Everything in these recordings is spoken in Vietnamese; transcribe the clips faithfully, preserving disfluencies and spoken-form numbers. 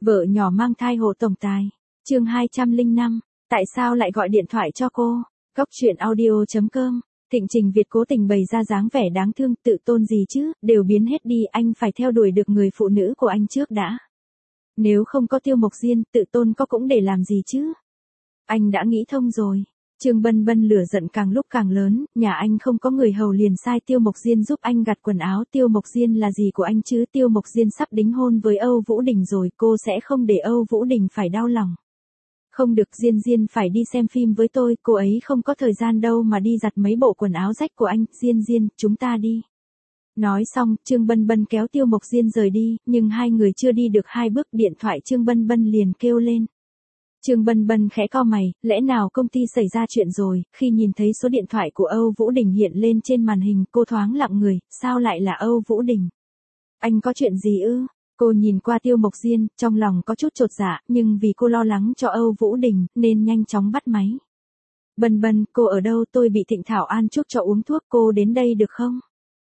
Vợ nhỏ mang thai hộ tổng tài. Chương hai trăm lẻ năm. Tại sao lại gọi điện thoại cho cô? Góc truyện audio chấm com. Thịnh Trình Việt cố tình bày ra dáng vẻ đáng thương, tự tôn gì chứ, đều biến hết đi, anh phải theo đuổi được người phụ nữ của anh trước đã. Nếu không có Tiêu Mộc Diên, tự tôn có cũng để làm gì chứ? Anh đã nghĩ thông rồi. Trương Bân Bân lửa giận càng lúc càng lớn, nhà anh không có người hầu liền sai Tiêu Mộc Diên giúp anh giặt quần áo. Tiêu Mộc Diên là gì của anh chứ? Tiêu Mộc Diên sắp đính hôn với Âu Vũ Đình rồi, cô sẽ không để Âu Vũ Đình phải đau lòng. Không được, Diên Diên phải đi xem phim với tôi, cô ấy không có thời gian đâu mà đi giặt mấy bộ quần áo rách của anh. Diên Diên, chúng ta đi. Nói xong, Trương Bân Bân kéo Tiêu Mộc Diên rời đi, nhưng hai người chưa đi được hai bước, điện thoại Trương Bân Bân liền kêu lên. Trương Bân Bân khẽ cau mày, lẽ nào công ty xảy ra chuyện rồi? Khi nhìn thấy số điện thoại của Âu Vũ Đình hiện lên trên màn hình, cô thoáng lặng người, sao lại là Âu Vũ Đình? Anh có chuyện gì ư? Cô nhìn qua Tiêu Mộc Diên, trong lòng có chút chột dạ, nhưng vì cô lo lắng cho Âu Vũ Đình, nên nhanh chóng bắt máy. Bân Bân, cô ở đâu? Tôi bị Thịnh Thảo An chúc cho uống thuốc, cô đến đây được không?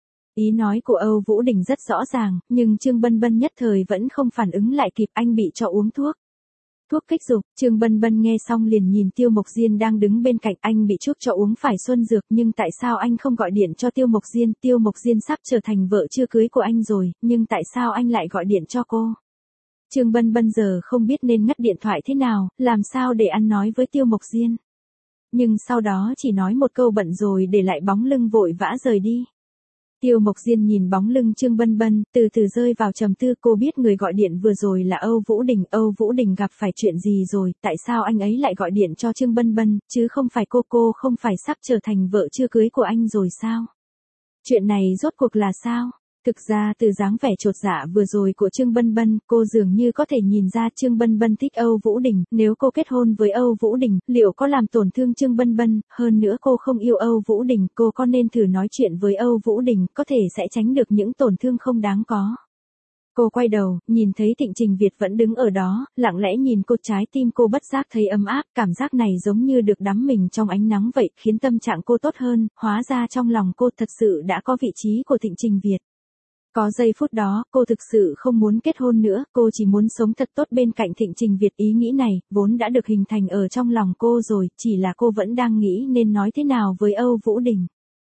Ý nói của Âu Vũ Đình rất rõ ràng, nhưng Trương Bân Bân nhất thời vẫn không phản ứng lại kịp, anh bị cho uống thuốc. Thuốc kích dục. Trương Bân Bân nghe xong liền nhìn Tiêu Mộc Diên đang đứng bên cạnh, anh bị chuốc cho uống phải xuân dược, nhưng tại sao anh không gọi điện cho Tiêu Mộc Diên? Tiêu Mộc Diên sắp trở thành vợ chưa cưới của anh rồi, nhưng tại sao anh lại gọi điện cho cô? Trương Bân Bân giờ không biết nên ngắt điện thoại thế nào, làm sao để ăn nói với Tiêu Mộc Diên. Nhưng sau đó chỉ nói một câu bận rồi để lại bóng lưng vội vã rời đi. Tiêu Mộc Diên nhìn bóng lưng Trương Bân Bân, từ từ rơi vào trầm tư. Cô biết người gọi điện vừa rồi là Âu Vũ Đình. Âu Vũ Đình gặp phải chuyện gì rồi? Tại sao anh ấy lại gọi điện cho Trương Bân Bân, chứ không phải cô? Cô không phải sắp trở thành vợ chưa cưới của anh rồi sao? Chuyện này rốt cuộc là sao? Thực ra từ dáng vẻ chột dạ vừa rồi của Trương Bân Bân, cô dường như có thể nhìn ra Trương Bân Bân thích Âu Vũ Đình. Nếu cô kết hôn với Âu Vũ Đình, liệu có làm tổn thương Trương Bân Bân? Hơn nữa cô không yêu Âu Vũ Đình, cô có nên thử nói chuyện với Âu Vũ Đình, có thể sẽ tránh được những tổn thương không đáng có. Cô quay đầu, nhìn thấy Thịnh Trình Việt vẫn đứng ở đó, lặng lẽ nhìn cô, trái tim cô bất giác thấy ấm áp, cảm giác này giống như được đắm mình trong ánh nắng vậy, khiến tâm trạng cô tốt hơn, hóa ra trong lòng cô thật sự đã có vị trí của Thịnh Trình Việt. Có giây phút đó, cô thực sự không muốn kết hôn nữa, cô chỉ muốn sống thật tốt bên cạnh Thịnh Trình Việt. Ý nghĩ này, vốn đã được hình thành ở trong lòng cô rồi, chỉ là cô vẫn đang nghĩ nên nói thế nào với Âu Vũ Đình.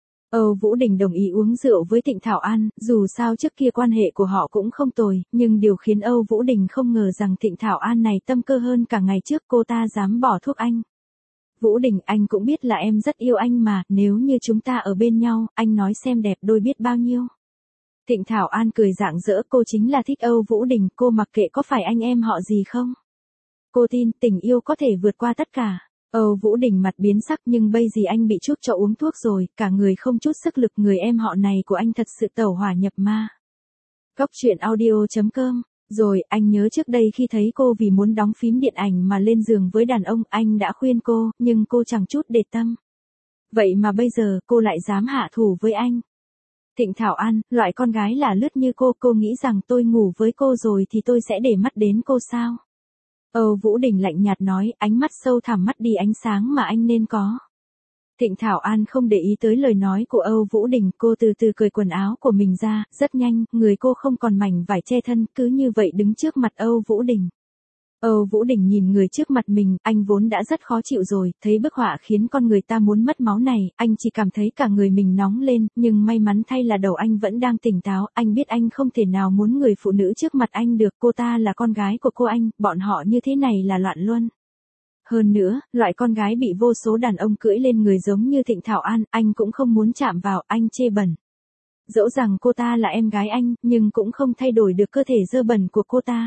Âu Vũ Đình đồng ý uống rượu với Thịnh Thảo An, dù sao trước kia quan hệ của họ cũng không tồi, nhưng điều khiến Âu Vũ Đình không ngờ rằng Thịnh Thảo An này tâm cơ hơn cả ngày trước, cô ta dám bỏ thuốc anh. Vũ Đình, anh cũng biết là em rất yêu anh mà, nếu như chúng ta ở bên nhau, anh nói xem đẹp đôi biết bao nhiêu. Thịnh Thảo An cười rạng rỡ, cô chính là thích Âu Vũ Đình, cô mặc kệ có phải anh em họ gì không. Cô tin tình yêu có thể vượt qua tất cả. Âu Vũ Đình mặt biến sắc, nhưng bây giờ anh bị chuốc cho uống thuốc rồi, cả người không chút sức lực, người em họ này của anh thật sự tẩu hỏa nhập ma. Góc truyện audio chấm com. Rồi, anh nhớ trước đây khi thấy cô vì muốn đóng phím điện ảnh mà lên giường với đàn ông, anh đã khuyên cô, nhưng cô chẳng chút để tâm. Vậy mà bây giờ, cô lại dám hạ thủ với anh. Thịnh Thảo An, loại con gái là lướt như cô, cô nghĩ rằng tôi ngủ với cô rồi thì tôi sẽ để mắt đến cô sao? Âu Vũ Đình lạnh nhạt nói, ánh mắt sâu thẳm mất đi ánh sáng mà anh nên có. Thịnh Thảo An không để ý tới lời nói của Âu Vũ Đình, cô từ từ cởi quần áo của mình ra, rất nhanh, người cô không còn mảnh vải che thân, cứ như vậy đứng trước mặt Âu Vũ Đình. Âu Vũ Đình nhìn người trước mặt mình, anh vốn đã rất khó chịu rồi, thấy bức họa khiến con người ta muốn mất máu này, anh chỉ cảm thấy cả người mình nóng lên, nhưng may mắn thay là đầu anh vẫn đang tỉnh táo, anh biết anh không thể nào muốn người phụ nữ trước mặt anh được, cô ta là con gái của cô anh, bọn họ như thế này là loạn luân. Hơn nữa, loại con gái bị vô số đàn ông cưỡi lên người giống như Thịnh Thảo An, anh cũng không muốn chạm vào, anh chê bẩn. Dẫu rằng cô ta là em gái anh, nhưng cũng không thay đổi được cơ thể dơ bẩn của cô ta.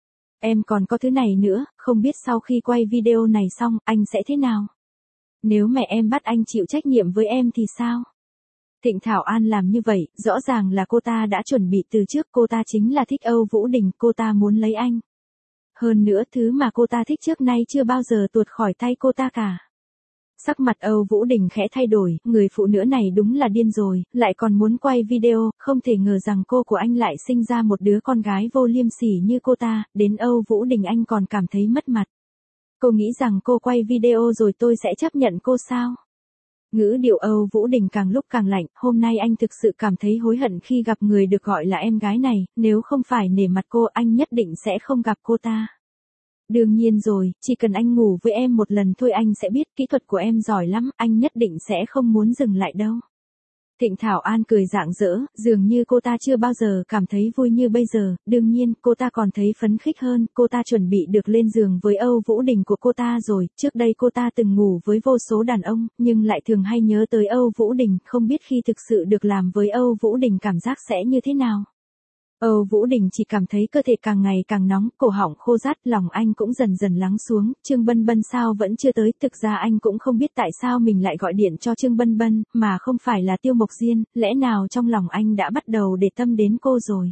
Em còn có thứ này nữa, không biết sau khi quay video này xong, anh sẽ thế nào? Nếu mẹ em bắt anh chịu trách nhiệm với em thì sao? Thịnh Thảo An làm như vậy, rõ ràng là cô ta đã chuẩn bị từ trước, cô ta chính là thích Âu Vũ Đình, cô ta muốn lấy anh. Hơn nữa, thứ mà cô ta thích trước nay chưa bao giờ tuột khỏi tay cô ta cả. Sắc mặt Âu Vũ Đình khẽ thay đổi, người phụ nữ này đúng là điên rồi, lại còn muốn quay video, không thể ngờ rằng cô của anh lại sinh ra một đứa con gái vô liêm sỉ như cô ta, đến Âu Vũ Đình anh còn cảm thấy mất mặt. Cô nghĩ rằng cô quay video rồi tôi sẽ chấp nhận cô sao? Ngữ điệu Âu Vũ Đình càng lúc càng lạnh, hôm nay anh thực sự cảm thấy hối hận khi gặp người được gọi là em gái này, nếu không phải nể mặt cô anh nhất định sẽ không gặp cô ta. Đương nhiên rồi, chỉ cần anh ngủ với em một lần thôi anh sẽ biết kỹ thuật của em giỏi lắm, anh nhất định sẽ không muốn dừng lại đâu. Thịnh Thảo An cười rạng rỡ, dường như cô ta chưa bao giờ cảm thấy vui như bây giờ, đương nhiên cô ta còn thấy phấn khích hơn, cô ta chuẩn bị được lên giường với Âu Vũ Đình của cô ta rồi, trước đây cô ta từng ngủ với vô số đàn ông, nhưng lại thường hay nhớ tới Âu Vũ Đình, không biết khi thực sự được làm với Âu Vũ Đình cảm giác sẽ như thế nào. Âu Vũ Đình chỉ cảm thấy cơ thể càng ngày càng nóng, cổ họng khô rát, lòng anh cũng dần dần lắng xuống, Trương Bân Bân sao vẫn chưa tới, thực ra anh cũng không biết tại sao mình lại gọi điện cho Trương Bân Bân, mà không phải là Tiêu Mộc Diên, lẽ nào trong lòng anh đã bắt đầu để tâm đến cô rồi.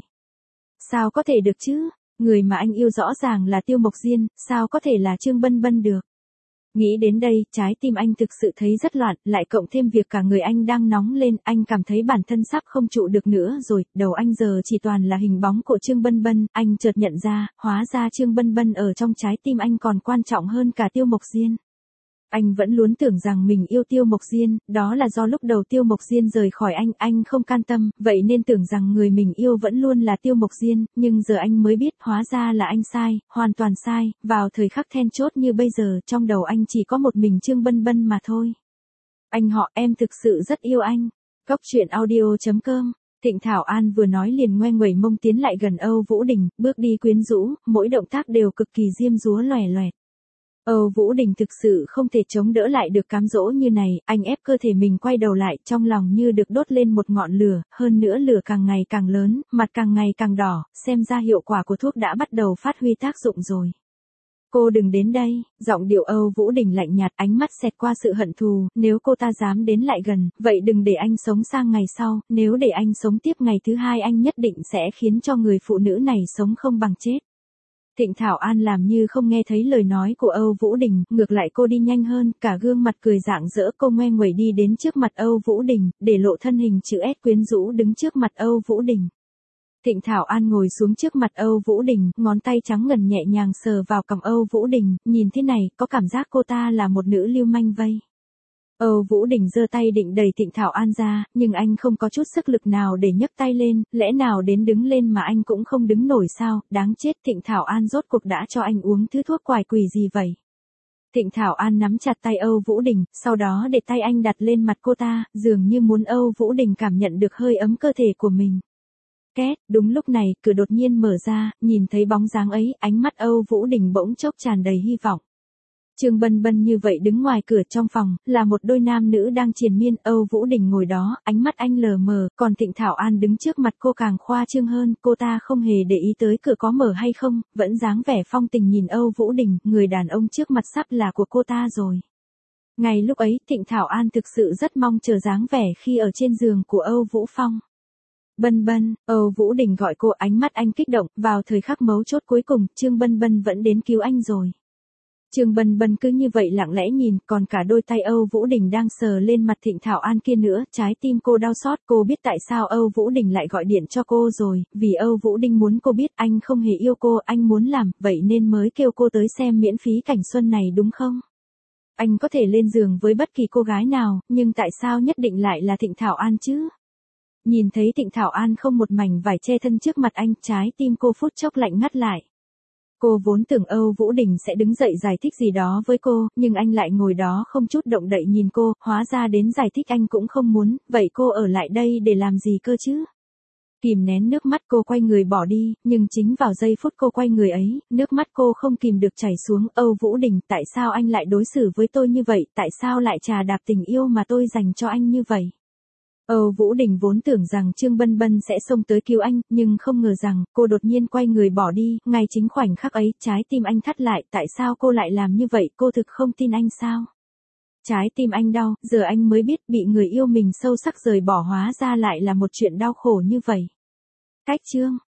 Sao có thể được chứ, người mà anh yêu rõ ràng là Tiêu Mộc Diên, sao có thể là Trương Bân Bân được. Nghĩ đến đây, trái tim anh thực sự thấy rất loạn, lại cộng thêm việc cả người anh đang nóng lên, anh cảm thấy bản thân sắp không trụ được nữa rồi, đầu anh giờ chỉ toàn là hình bóng của Trương Bân Bân, anh chợt nhận ra, hóa ra Trương Bân Bân ở trong trái tim anh còn quan trọng hơn cả Tiêu Mộc Diên. Anh vẫn luôn tưởng rằng mình yêu Tiêu Mộc Diên, đó là do lúc đầu Tiêu Mộc Diên rời khỏi anh, anh không can tâm, vậy nên tưởng rằng người mình yêu vẫn luôn là Tiêu Mộc Diên, nhưng giờ anh mới biết hóa ra là anh sai, hoàn toàn sai, vào thời khắc then chốt như bây giờ, trong đầu anh chỉ có một mình Trương Bân Bân mà thôi. Anh họ, em thực sự rất yêu anh. Cốc truyện audio chấm com. Thịnh Thảo An vừa nói liền ngoe nguẩy mông tiến lại gần Âu Vũ Đình, bước đi quyến rũ, mỗi động tác đều cực kỳ diêm dúa loè loẹt. Âu Vũ Đình thực sự không thể chống đỡ lại được cám dỗ như này, anh ép cơ thể mình quay đầu lại, trong lòng như được đốt lên một ngọn lửa, hơn nữa lửa càng ngày càng lớn, mặt càng ngày càng đỏ, xem ra hiệu quả của thuốc đã bắt đầu phát huy tác dụng rồi. Cô đừng đến đây, giọng điệu Âu Vũ Đình lạnh nhạt, ánh mắt xẹt qua sự hận thù, nếu cô ta dám đến lại gần, vậy đừng để anh sống sang ngày sau, nếu để anh sống tiếp ngày thứ hai anh nhất định sẽ khiến cho người phụ nữ này sống không bằng chết. Thịnh Thảo An làm như không nghe thấy lời nói của Âu Vũ Đình, ngược lại cô đi nhanh hơn, cả gương mặt cười rạng rỡ, cô ngoe nguẩy đi đến trước mặt Âu Vũ Đình, để lộ thân hình chữ S quyến rũ đứng trước mặt Âu Vũ Đình. Thịnh Thảo An ngồi xuống trước mặt Âu Vũ Đình, ngón tay trắng ngần nhẹ nhàng sờ vào cằm Âu Vũ Đình, nhìn thế này, có cảm giác cô ta là một nữ lưu manh vây. Âu Vũ Đình giơ tay định đẩy Thịnh Thảo An ra, nhưng anh không có chút sức lực nào để nhấc tay lên, lẽ nào đến đứng lên mà anh cũng không đứng nổi sao, đáng chết, Thịnh Thảo An rốt cuộc đã cho anh uống thứ thuốc quái quỷ gì vậy. Thịnh Thảo An nắm chặt tay Âu Vũ Đình, sau đó để tay anh đặt lên mặt cô ta, dường như muốn Âu Vũ Đình cảm nhận được hơi ấm cơ thể của mình. Két, đúng lúc này, cửa đột nhiên mở ra, nhìn thấy bóng dáng ấy, ánh mắt Âu Vũ Đình bỗng chốc tràn đầy hy vọng. Trương Bân Bân như vậy đứng ngoài cửa trong phòng, là một đôi nam nữ đang triền miên, Âu Vũ Đình ngồi đó, ánh mắt anh lờ mờ, còn Thịnh Thảo An đứng trước mặt cô càng khoa trương hơn, cô ta không hề để ý tới cửa có mở hay không, vẫn dáng vẻ phong tình nhìn Âu Vũ Đình, người đàn ông trước mặt sắp là của cô ta rồi. Ngày lúc ấy, Thịnh Thảo An thực sự rất mong chờ dáng vẻ khi ở trên giường của Âu Vũ Phong. Bân Bân, Âu Vũ Đình gọi cô, ánh mắt anh kích động, vào thời khắc mấu chốt cuối cùng, Trương Bân Bân vẫn đến cứu anh rồi. Trương Bân Bân cứ như vậy lặng lẽ nhìn, còn cả đôi tay Âu Vũ Đình đang sờ lên mặt Thịnh Thảo An kia nữa, trái tim cô đau xót, cô biết tại sao Âu Vũ Đình lại gọi điện cho cô rồi, vì Âu Vũ Đình muốn cô biết anh không hề yêu cô, anh muốn làm, vậy nên mới kêu cô tới xem miễn phí cảnh xuân này đúng không? Anh có thể lên giường với bất kỳ cô gái nào, nhưng tại sao nhất định lại là Thịnh Thảo An chứ? Nhìn thấy Thịnh Thảo An không một mảnh vải che thân trước mặt anh, trái tim cô phút chốc lạnh ngắt lại. Cô vốn tưởng Âu Vũ Đình sẽ đứng dậy giải thích gì đó với cô, nhưng anh lại ngồi đó không chút động đậy nhìn cô, hóa ra đến giải thích anh cũng không muốn, vậy cô ở lại đây để làm gì cơ chứ? Kìm nén nước mắt cô quay người bỏ đi, nhưng chính vào giây phút cô quay người ấy, nước mắt cô không kìm được chảy xuống, Âu Vũ Đình, tại sao anh lại đối xử với tôi như vậy, tại sao lại trà đạp tình yêu mà tôi dành cho anh như vậy? Âu Vũ Đình vốn tưởng rằng Trương Bân Bân sẽ xông tới cứu anh, nhưng không ngờ rằng, cô đột nhiên quay người bỏ đi, ngay chính khoảnh khắc ấy, trái tim anh thắt lại, tại sao cô lại làm như vậy, cô thực không tin anh sao? Trái tim anh đau, giờ anh mới biết bị người yêu mình sâu sắc rời bỏ hóa ra lại là một chuyện đau khổ như vậy. Cách chương